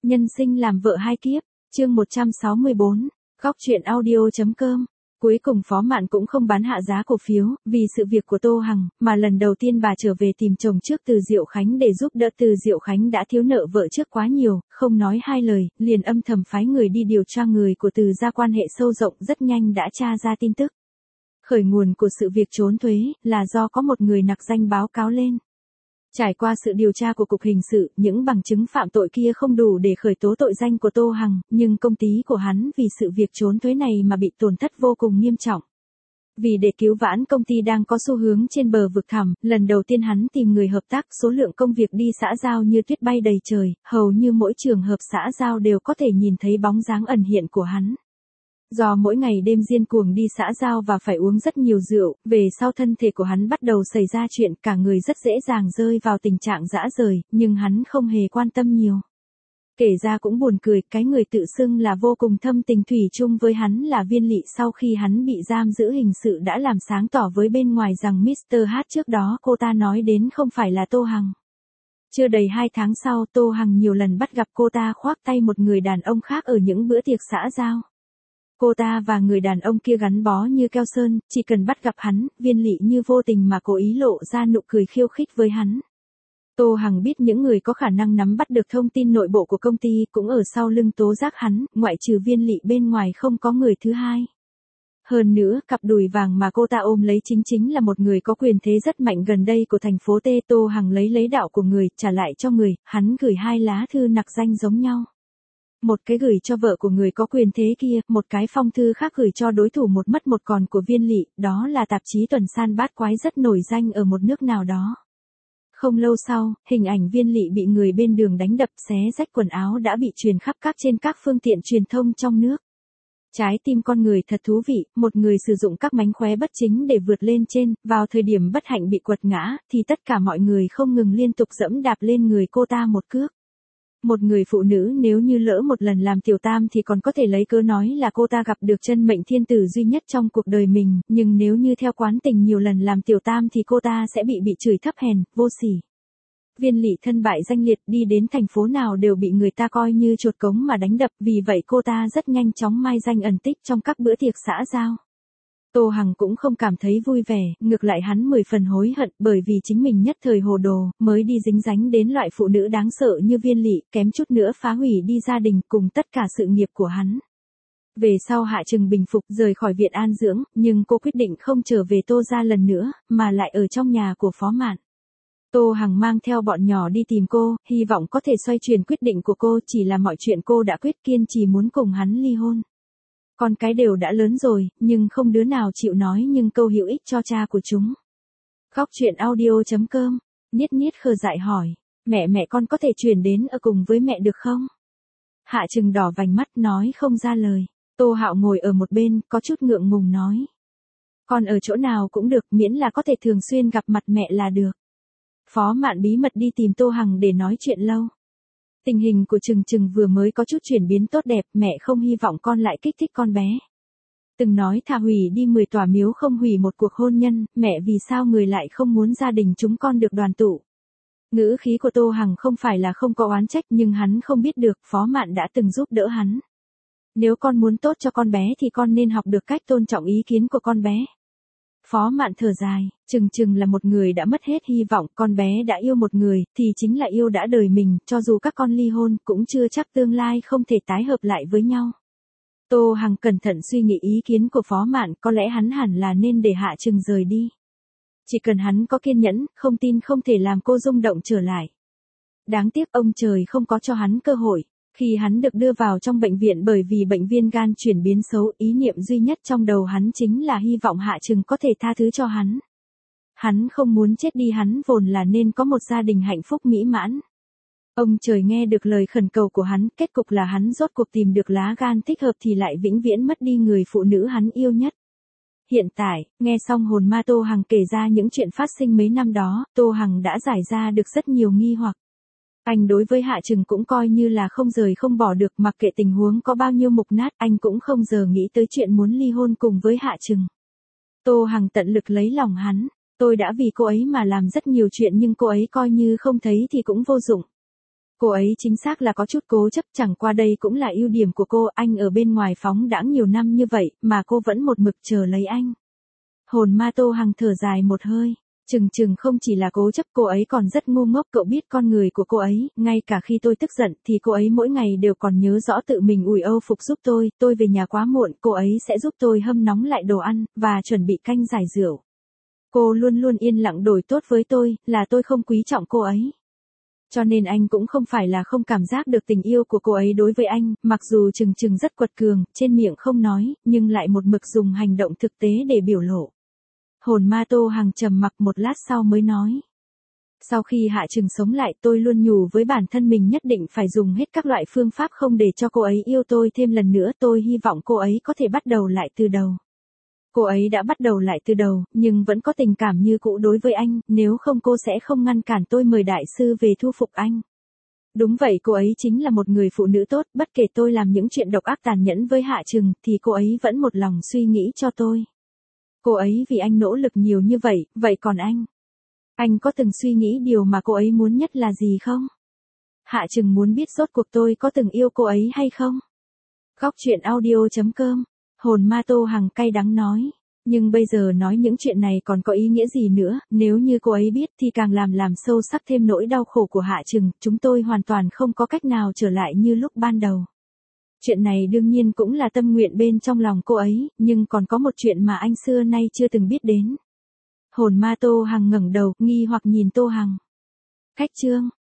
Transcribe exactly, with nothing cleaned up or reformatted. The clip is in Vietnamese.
Nhân sinh làm vợ hai kiếp, chương một trăm sáu mươi bốn, góc truyện audio.com. Cuối cùng Phó Mạn cũng không bán hạ giá cổ phiếu, vì sự việc của Tô Hằng, mà lần đầu tiên bà trở về tìm chồng trước Từ Diệu Khánh để giúp đỡ. Từ Diệu Khánh đã thiếu nợ vợ trước quá nhiều, không nói hai lời, liền âm thầm phái người đi điều tra người của Từ gia quan hệ sâu rộng, rất nhanh đã tra ra tin tức. Khởi nguồn của sự việc trốn thuế, là do có một người nặc danh báo cáo lên. Trải qua sự điều tra của Cục Hình sự, những bằng chứng phạm tội kia không đủ để khởi tố tội danh của Tô Hằng, nhưng công ty của hắn vì sự việc trốn thuế này mà bị tổn thất vô cùng nghiêm trọng. Vì để cứu vãn công ty đang có xu hướng trên bờ vực thẳm, lần đầu tiên hắn tìm người hợp tác, số lượng công việc đi xã giao như tuyết bay đầy trời, hầu như mỗi trường hợp xã giao đều có thể nhìn thấy bóng dáng ẩn hiện của hắn. Do mỗi ngày đêm điên cuồng đi xã giao và phải uống rất nhiều rượu, về sau thân thể của hắn bắt đầu xảy ra chuyện, cả người rất dễ dàng rơi vào tình trạng dã rời, nhưng hắn không hề quan tâm nhiều. Kể ra cũng buồn cười, cái người tự xưng là vô cùng thâm tình thủy chung với hắn là Viên Lị, sau khi hắn bị giam giữ hình sự đã làm sáng tỏ với bên ngoài rằng mít tơ H trước đó cô ta nói đến không phải là Tô Hằng. Chưa đầy hai tháng sau, Tô Hằng nhiều lần bắt gặp cô ta khoác tay một người đàn ông khác ở những bữa tiệc xã giao. Cô ta và người đàn ông kia gắn bó như keo sơn, chỉ cần bắt gặp hắn, Viên Lị như vô tình mà cố ý lộ ra nụ cười khiêu khích với hắn. Tô Hằng biết những người có khả năng nắm bắt được thông tin nội bộ của công ty cũng ở sau lưng tố giác hắn, ngoại trừ Viên Lị bên ngoài không có người thứ hai. Hơn nữa, cặp đùi vàng mà cô ta ôm lấy chính chính là một người có quyền thế rất mạnh gần đây của thành phố T. Tô Hằng lấy lấy đạo của người, trả lại cho người, hắn gửi hai lá thư nặc danh giống nhau. Một cái gửi cho vợ của người có quyền thế kia, một cái phong thư khác gửi cho đối thủ một mất một còn của Viên Lị, đó là tạp chí tuần san bát quái rất nổi danh ở một nước nào đó. Không lâu sau, hình ảnh Viên Lị bị người bên đường đánh đập xé rách quần áo đã bị truyền khắp các trên các phương tiện truyền thông trong nước. Trái tim con người thật thú vị, một người sử dụng các mánh khóe bất chính để vượt lên trên, vào thời điểm bất hạnh bị quật ngã, thì tất cả mọi người không ngừng liên tục dẫm đạp lên người cô ta một cước. Một người phụ nữ nếu như lỡ một lần làm tiểu tam thì còn có thể lấy cớ nói là cô ta gặp được chân mệnh thiên tử duy nhất trong cuộc đời mình, nhưng nếu như theo quán tình nhiều lần làm tiểu tam thì cô ta sẽ bị bị chửi thấp hèn, vô sỉ. Viên Lị thân bại danh liệt, đi đến thành phố nào đều bị người ta coi như chột cống mà đánh đập, vì vậy cô ta rất nhanh chóng mai danh ẩn tích trong các bữa tiệc xã giao. Tô Hằng cũng không cảm thấy vui vẻ, ngược lại hắn mười phần hối hận, bởi vì chính mình nhất thời hồ đồ, mới đi dính dánh đến loại phụ nữ đáng sợ như Viên Lị, kém chút nữa phá hủy đi gia đình cùng tất cả sự nghiệp của hắn. Về sau Hạ Trừng bình phục rời khỏi viện an dưỡng, nhưng cô quyết định không trở về Tô gia lần nữa, mà lại ở trong nhà của Phó Mạn. Tô Hằng mang theo bọn nhỏ đi tìm cô, hy vọng có thể xoay chuyển quyết định của cô, chỉ là mọi chuyện cô đã quyết kiên trì muốn cùng hắn ly hôn. Con cái đều đã lớn rồi, nhưng không đứa nào chịu nói nhưng câu hữu ích cho cha của chúng. Góc truyện audio.com, Niết Niết khờ dại hỏi, mẹ mẹ con có thể chuyển đến ở cùng với mẹ được không? Hạ Trừng đỏ vành mắt nói không ra lời. Tô Hạo ngồi ở một bên, có chút ngượng ngùng nói. Con ở chỗ nào cũng được, miễn là có thể thường xuyên gặp mặt mẹ là được. Phó Mạn bí mật đi tìm Tô Hằng để nói chuyện lâu. Tình hình của Trừng Trừng vừa mới có chút chuyển biến tốt đẹp, mẹ không hy vọng con lại kích thích con bé. Từng nói thà hủy đi mười tòa miếu không hủy một cuộc hôn nhân, mẹ vì sao người lại không muốn gia đình chúng con được đoàn tụ. Ngữ khí của Tô Hằng không phải là không có oán trách, nhưng hắn không biết được Phó Mạn đã từng giúp đỡ hắn. Nếu con muốn tốt cho con bé thì con nên học được cách tôn trọng ý kiến của con bé. Phó Mạn thở dài, Trừng Trừng là một người đã mất hết hy vọng, con bé đã yêu một người, thì chính là yêu đã đời mình, cho dù các con ly hôn, cũng chưa chắc tương lai không thể tái hợp lại với nhau. Tô Hằng cẩn thận suy nghĩ ý kiến của Phó Mạn, có lẽ hắn hẳn là nên để Hạ Trừng rời đi. Chỉ cần hắn có kiên nhẫn, không tin không thể làm cô rung động trở lại. Đáng tiếc ông trời không có cho hắn cơ hội. Khi hắn được đưa vào trong bệnh viện bởi vì bệnh viêm gan chuyển biến xấu, ý niệm duy nhất trong đầu hắn chính là hy vọng Hạ Trừng có thể tha thứ cho hắn. Hắn không muốn chết đi, hắn vốn là nên có một gia đình hạnh phúc mỹ mãn. Ông trời nghe được lời khẩn cầu của hắn, kết cục là hắn rốt cuộc tìm được lá gan thích hợp thì lại vĩnh viễn mất đi người phụ nữ hắn yêu nhất. Hiện tại, nghe xong hồn ma Tô Hằng kể ra những chuyện phát sinh mấy năm đó, Tô Hằng đã giải ra được rất nhiều nghi hoặc. Anh đối với Hạ Trừng cũng coi như là không rời không bỏ được, mặc kệ tình huống có bao nhiêu mục nát, anh cũng không giờ nghĩ tới chuyện muốn ly hôn cùng với Hạ Trừng. Tô Hằng tận lực lấy lòng hắn, tôi đã vì cô ấy mà làm rất nhiều chuyện nhưng cô ấy coi như không thấy thì cũng vô dụng. Cô ấy chính xác là có chút cố chấp, chẳng qua đây cũng là ưu điểm của cô, anh ở bên ngoài phóng đãng nhiều năm như vậy, mà cô vẫn một mực chờ lấy anh. Hồn ma Tô Hằng thở dài một hơi, chừng chừng không chỉ là cố chấp, cô ấy còn rất ngu ngốc, cậu biết con người của cô ấy, ngay cả khi tôi tức giận thì cô ấy mỗi ngày đều còn nhớ rõ tự mình ủi âu phục giúp tôi, tôi về nhà quá muộn, cô ấy sẽ giúp tôi hâm nóng lại đồ ăn, và chuẩn bị canh giải rượu. Cô luôn luôn yên lặng đổi tốt với tôi, là tôi không quý trọng cô ấy. Cho nên anh cũng không phải là không cảm giác được tình yêu của cô ấy đối với anh, mặc dù chừng chừng rất quật cường, trên miệng không nói, nhưng lại một mực dùng hành động thực tế để biểu lộ. Hồn ma Tô Hằng trầm mặc một lát sau mới nói. Sau khi Hạ Trừng sống lại, tôi luôn nhủ với bản thân mình nhất định phải dùng hết các loại phương pháp không để cho cô ấy yêu tôi thêm lần nữa, tôi hy vọng cô ấy có thể bắt đầu lại từ đầu. Cô ấy đã bắt đầu lại từ đầu, nhưng vẫn có tình cảm như cũ đối với anh, nếu không cô sẽ không ngăn cản tôi mời đại sư về thu phục anh. Đúng vậy, cô ấy chính là một người phụ nữ tốt, bất kể tôi làm những chuyện độc ác tàn nhẫn với Hạ Trừng, thì cô ấy vẫn một lòng suy nghĩ cho tôi. Cô ấy vì anh nỗ lực nhiều như vậy, vậy còn anh? Anh có từng suy nghĩ điều mà cô ấy muốn nhất là gì không? Hạ Trừng muốn biết rốt cuộc tôi có từng yêu cô ấy hay không? Góc truyện audio chấm com, hồn ma Tô Hằng cay đắng nói. Nhưng bây giờ nói những chuyện này còn có ý nghĩa gì nữa, nếu như cô ấy biết thì càng làm làm sâu sắc thêm nỗi đau khổ của Hạ Trừng, chúng tôi hoàn toàn không có cách nào trở lại như lúc ban đầu. Chuyện này đương nhiên cũng là tâm nguyện bên trong lòng cô ấy, nhưng còn có một chuyện mà anh xưa nay chưa từng biết đến. Hồn ma Tô Hằng ngẩng đầu, nghi hoặc nhìn Tô Hằng. Cách chương